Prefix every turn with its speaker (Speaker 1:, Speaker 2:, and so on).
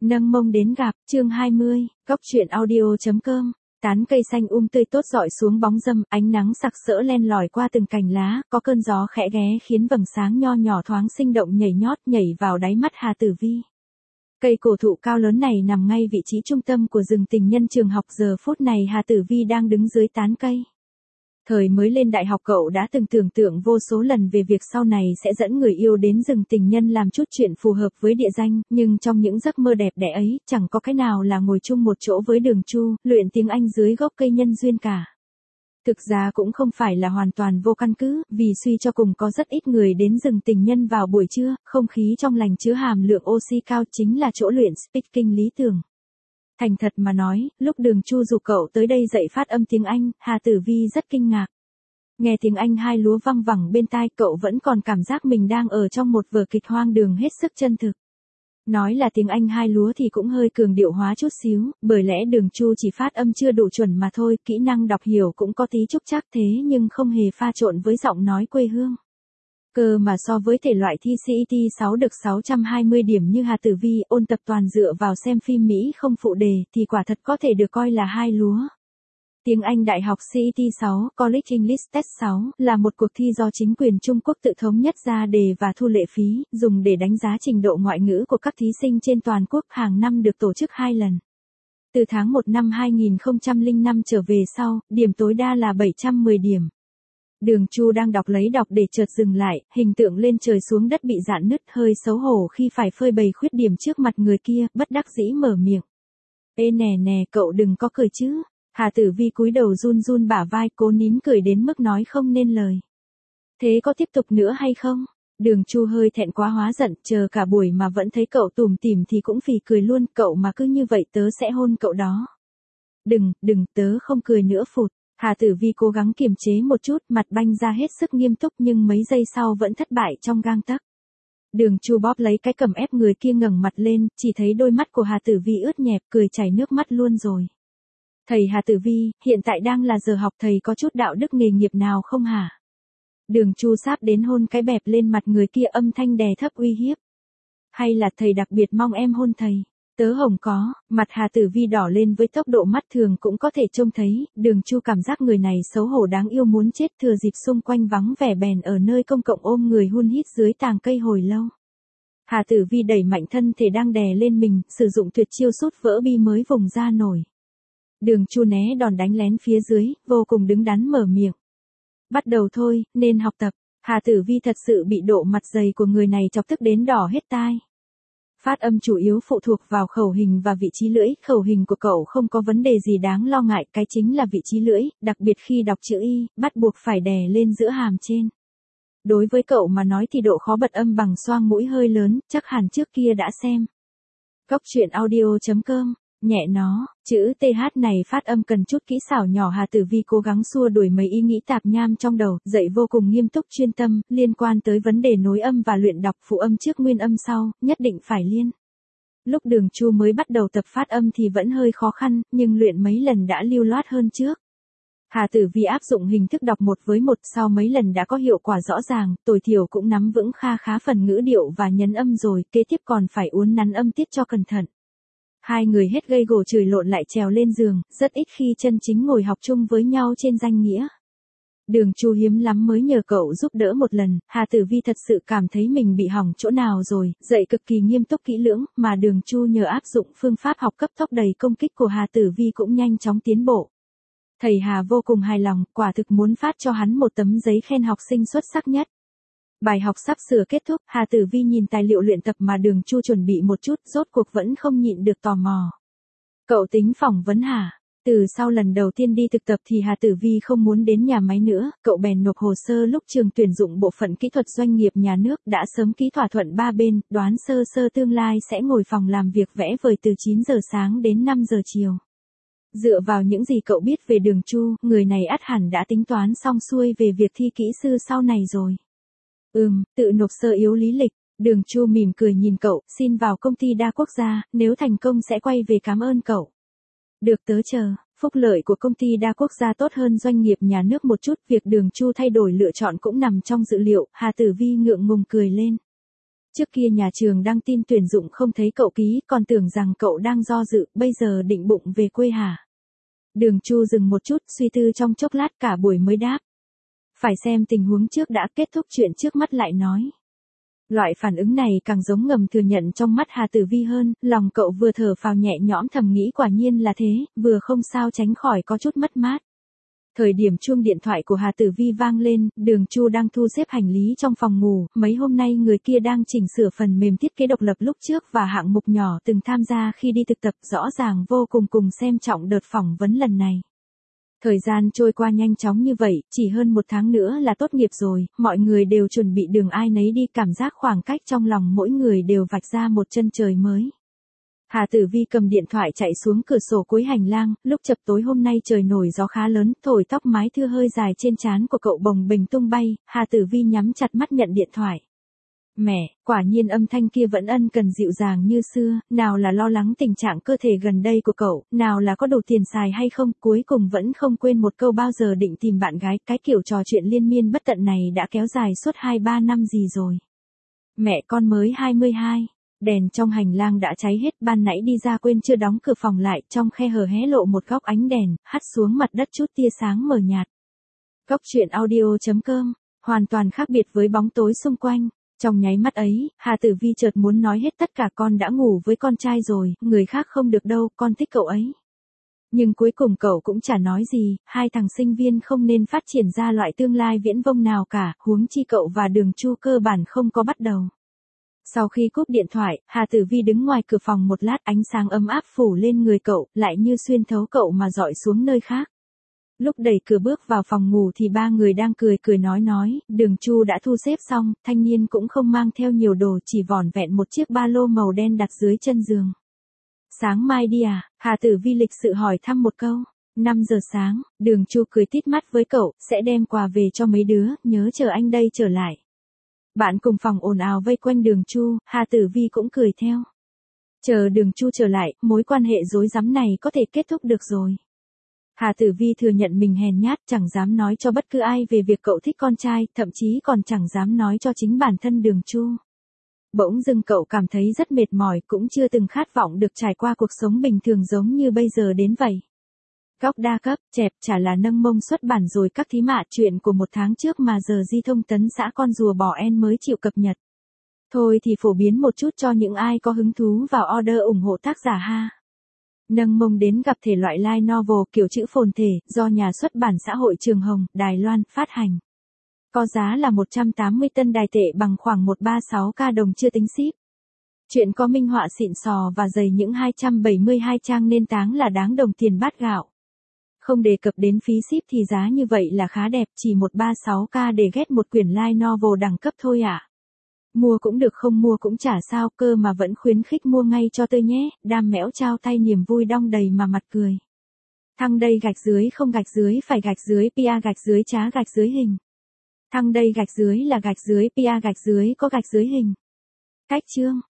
Speaker 1: Nâng mông đến gặp, chương 20, góc chuyện audio.com. Tán cây xanh tươi tốt rọi xuống bóng râm, ánh nắng sặc sỡ len lỏi qua từng cành lá, có cơn gió khẽ ghé khiến vầng sáng nho nhỏ thoáng sinh động nhảy nhót nhảy vào đáy mắt Hà Tử Vi. Cây cổ thụ cao lớn này nằm ngay vị trí trung tâm của rừng tình nhân trường học, giờ phút này Hà Tử Vi đang đứng dưới tán cây. Thời mới lên đại học cậu đã từng tưởng tượng vô số lần về việc sau này sẽ dẫn người yêu đến rừng tình nhân làm chút chuyện phù hợp với địa danh, nhưng trong những giấc mơ đẹp đẽ ấy, chẳng có cái nào là ngồi chung một chỗ với Đường Chu, luyện tiếng Anh dưới gốc cây nhân duyên cả. Thực ra cũng không phải là hoàn toàn vô căn cứ, vì suy cho cùng có rất ít người đến rừng tình nhân vào buổi trưa, không khí trong lành chứa hàm lượng oxy cao chính là chỗ luyện speaking lý tưởng. Thành thật mà nói, lúc Đường Chu rủ cậu tới đây dạy phát âm tiếng Anh, Hà Tử Vi rất kinh ngạc. Nghe tiếng Anh hai lúa văng vẳng bên tai, cậu vẫn còn cảm giác mình đang ở trong một vở kịch hoang đường hết sức chân thực. Nói là tiếng Anh hai lúa thì cũng hơi cường điệu hóa chút xíu, bởi lẽ Đường Chu chỉ phát âm chưa đủ chuẩn mà thôi, kỹ năng đọc hiểu cũng có tí trúc trác thế nhưng không hề pha trộn với giọng nói quê hương. Cơ mà so với thể loại thi CET 6 được 620 điểm như Hà Tử Vi ôn tập toàn dựa vào xem phim Mỹ không phụ đề thì quả thật có thể được coi là hai lúa. Tiếng Anh Đại học CET 6, College English Test 6, là một cuộc thi do chính quyền Trung Quốc tự thống nhất ra đề và thu lệ phí, dùng để đánh giá trình độ ngoại ngữ của các thí sinh trên toàn quốc, hàng năm được tổ chức 2 lần. Từ tháng 1 năm 2005 trở về sau, điểm tối đa là 710 điểm. Đường Chu đang đọc lấy đọc để chợt dừng lại, hình tượng lên trời xuống đất bị rạn nứt, hơi xấu hổ khi phải phơi bày khuyết điểm trước mặt người kia, bất đắc dĩ mở miệng. Ê nè, cậu đừng có cười chứ. Hà Tử Vi cúi đầu run run bả vai, cố nín cười đến mức nói không nên lời. Thế có tiếp tục nữa hay không? Đường Chu hơi thẹn quá hóa giận, chờ cả buổi mà vẫn thấy cậu tủm tỉm thì cũng phì cười luôn, cậu mà cứ như vậy tớ sẽ hôn cậu đó. Đừng, tớ không cười nữa phụt. Hà Tử Vi cố gắng kiềm chế một chút, mặt banh ra hết sức nghiêm túc nhưng mấy giây sau vẫn thất bại trong gang tấc. Đường Chu bóp lấy cái cầm ép người kia ngẩng mặt lên, chỉ thấy đôi mắt của Hà Tử Vi ướt nhẹp, cười chảy nước mắt luôn rồi. Thầy Hà Tử Vi, hiện tại đang là giờ học, thầy có chút đạo đức nghề nghiệp nào không hả? Đường Chu sáp đến hôn cái bẹp lên mặt người kia, âm thanh đè thấp uy hiếp. Hay là thầy đặc biệt mong em hôn thầy? Tớ hồng có, mặt Hà Tử Vi đỏ lên với tốc độ mắt thường cũng có thể trông thấy, Đường Chu cảm giác người này xấu hổ đáng yêu muốn chết, thừa dịp xung quanh vắng vẻ bèn ở nơi công cộng ôm người hun hít dưới tàng cây hồi lâu. Hà Tử Vi đẩy mạnh thân thể đang đè lên mình, sử dụng tuyệt chiêu sút vỡ bi mới vùng ra nổi. Đường Chu né đòn đánh lén phía dưới, vô cùng đứng đắn mở miệng. Bắt đầu thôi, nên học tập. Hà Tử Vi thật sự bị độ mặt dày của người này chọc tức đến đỏ hết tai. Phát âm chủ yếu phụ thuộc vào khẩu hình và vị trí lưỡi, khẩu hình của cậu không có vấn đề gì đáng lo ngại, cái chính là vị trí lưỡi, đặc biệt khi đọc chữ Y, bắt buộc phải đè lên giữa hàm trên. Đối với cậu mà nói thì độ khó bật âm bằng xoang mũi hơi lớn, chắc hẳn trước kia đã xem. Góc chuyện audio.com. Nhẹ nó, chữ TH này phát âm cần chút kỹ xảo nhỏ. Hà Tử Vi cố gắng xua đuổi mấy ý nghĩ tạp nham trong đầu, dạy vô cùng nghiêm túc chuyên tâm, liên quan tới vấn đề nối âm và luyện đọc phụ âm trước nguyên âm sau, nhất định phải liên. Lúc Đường Chu mới bắt đầu tập phát âm thì vẫn hơi khó khăn, nhưng luyện mấy lần đã lưu loát hơn trước. Hà Tử Vi áp dụng hình thức đọc 1 với 1, sau mấy lần đã có hiệu quả rõ ràng, tối thiểu cũng nắm vững khá phần ngữ điệu và nhấn âm rồi, kế tiếp còn phải uốn nắn âm tiết cho cẩn thận. Hai người hết gây gổ chửi lộn lại trèo lên giường, rất ít khi chân chính ngồi học chung với nhau trên danh nghĩa. Đường Chu hiếm lắm mới nhờ cậu giúp đỡ một lần, Hà Tử Vi thật sự cảm thấy mình bị hỏng chỗ nào rồi, dạy cực kỳ nghiêm túc kỹ lưỡng, mà Đường Chu nhờ áp dụng phương pháp học cấp tốc đầy công kích của Hà Tử Vi cũng nhanh chóng tiến bộ. Thầy Hà vô cùng hài lòng, quả thực muốn phát cho hắn một tấm giấy khen học sinh xuất sắc nhất. Bài học sắp sửa kết thúc, Hà Tử Vi nhìn tài liệu luyện tập mà Đường Chu chuẩn bị một chút, rốt cuộc vẫn không nhịn được tò mò. Cậu tính phỏng vấn hả? Từ sau lần đầu tiên đi thực tập thì Hà Tử Vi không muốn đến nhà máy nữa, cậu bèn nộp hồ sơ lúc trường tuyển dụng bộ phận kỹ thuật doanh nghiệp nhà nước, đã sớm ký thỏa thuận ba bên, đoán sơ tương lai sẽ ngồi phòng làm việc vẽ vời từ 9 giờ sáng đến 5 giờ chiều. Dựa vào những gì cậu biết về Đường Chu, người này ắt hẳn đã tính toán xong xuôi về việc thi kỹ sư sau này rồi. Tự nộp sơ yếu lý lịch. Đường Chu mỉm cười nhìn cậu, xin vào công ty đa quốc gia, nếu thành công sẽ quay về cảm ơn cậu. Được, tớ chờ. Phúc lợi của công ty đa quốc gia tốt hơn doanh nghiệp nhà nước một chút, việc Đường Chu thay đổi lựa chọn cũng nằm trong dự liệu, Hà Tử Vi ngượng ngùng cười lên. Trước kia nhà trường đăng tin tuyển dụng không thấy cậu ký, còn tưởng rằng cậu đang do dự, bây giờ định bụng về quê hả? Đường Chu dừng một chút, suy tư trong chốc lát cả buổi mới đáp. Phải xem tình huống trước đã, kết thúc chuyện trước mắt lại nói. Loại phản ứng này càng giống ngầm thừa nhận trong mắt Hà Tử Vi hơn, lòng cậu vừa thở phào nhẹ nhõm thầm nghĩ quả nhiên là thế, vừa không sao tránh khỏi có chút mất mát. Thời điểm chuông điện thoại của Hà Tử Vi vang lên, Đường Chu đang thu xếp hành lý trong phòng ngủ, mấy hôm nay người kia đang chỉnh sửa phần mềm thiết kế độc lập lúc trước và hạng mục nhỏ từng tham gia khi đi thực tập, rõ ràng vô cùng xem trọng đợt phỏng vấn lần này. Thời gian trôi qua nhanh chóng như vậy, chỉ hơn 1 tháng nữa là tốt nghiệp rồi, mọi người đều chuẩn bị đường ai nấy đi, cảm giác khoảng cách trong lòng mỗi người đều vạch ra một chân trời mới. Hà Tử Vi cầm điện thoại chạy xuống cửa sổ cuối hành lang, lúc chập tối hôm nay trời nổi gió khá lớn, thổi tóc mái thưa hơi dài trên trán của cậu bồng bềnh tung bay, Hà Tử Vi nhắm chặt mắt nhận điện thoại. Mẹ, quả nhiên âm thanh kia vẫn ân cần dịu dàng như xưa, nào là lo lắng tình trạng cơ thể gần đây của cậu, nào là có đủ tiền xài hay không, cuối cùng vẫn không quên một câu bao giờ định tìm bạn gái, cái kiểu trò chuyện liên miên bất tận này đã kéo dài suốt 2-3 năm gì rồi. Mẹ con mới 22. Đèn trong hành lang đã cháy hết, ban nãy đi ra quên chưa đóng cửa phòng lại, trong khe hở hé lộ một góc ánh đèn, hắt xuống mặt đất chút tia sáng mờ nhạt. Góc truyện audio.com, hoàn toàn khác biệt với bóng tối xung quanh. Trong nháy mắt ấy, Hà Tử Vi chợt muốn nói hết tất cả, con đã ngủ với con trai rồi, người khác không được đâu, con thích cậu ấy. Nhưng cuối cùng cậu cũng chả nói gì, hai thằng sinh viên không nên phát triển ra loại tương lai viễn vông nào cả, huống chi cậu và Đường Chu cơ bản không có bắt đầu. Sau khi cúp điện thoại, Hà Tử Vi đứng ngoài cửa phòng một lát, ánh sáng ấm áp phủ lên người cậu, lại như xuyên thấu cậu mà dọi xuống nơi khác. Lúc đẩy cửa bước vào phòng ngủ thì ba người đang cười nói, Đường Chu đã thu xếp xong, thanh niên cũng không mang theo nhiều đồ, chỉ vỏn vẹn một chiếc ba lô màu đen đặt dưới chân giường. Sáng mai đi à? Hà Tử Vi lịch sự hỏi thăm một câu. 5 giờ sáng, Đường Chu cười tít mắt với cậu, sẽ đem quà về cho mấy đứa, nhớ chờ anh đây trở lại. Bạn cùng phòng ồn ào vây quanh Đường Chu, Hà Tử Vi cũng cười theo. Chờ Đường Chu trở lại, mối quan hệ rối rắm này có thể kết thúc được rồi. Hà Tử Vi thừa nhận mình hèn nhát, chẳng dám nói cho bất cứ ai về việc cậu thích con trai, thậm chí còn chẳng dám nói cho chính bản thân Đường Chu. Bỗng dưng cậu cảm thấy rất mệt mỏi, cũng chưa từng khát vọng được trải qua cuộc sống bình thường giống như bây giờ đến vậy. Góc đa cấp, chẹp chả là nâng mông xuất bản rồi các thí mạ, chuyện của 1 tháng trước mà giờ Di Thông Tấn xã con rùa bò en mới chịu cập nhật. Thôi thì phổ biến một chút cho những ai có hứng thú vào order ủng hộ tác giả ha. Nâng mông đến gặp thể loại light novel kiểu chữ phồn thể, do nhà xuất bản xã hội Trường Hồng, Đài Loan, phát hành. Có giá là 180 tân Đài tệ bằng khoảng 136k đồng chưa tính ship. Chuyện có minh họa xịn sò và dày những 272 trang nên táng là đáng đồng tiền bát gạo. Không đề cập đến phí ship thì giá như vậy là khá đẹp, chỉ 136k để ghét một quyển light novel đẳng cấp thôi ạ. Mua cũng được không mua cũng chả sao, cơ mà vẫn khuyến khích mua ngay cho tôi nhé, đam mẽo trao tay niềm vui đong đầy mà mặt cười. Thăng đây gạch dưới không gạch dưới phải gạch dưới pia gạch dưới trá gạch dưới hình. Thăng đây gạch dưới là gạch dưới pia gạch dưới có gạch dưới hình. Cách chương.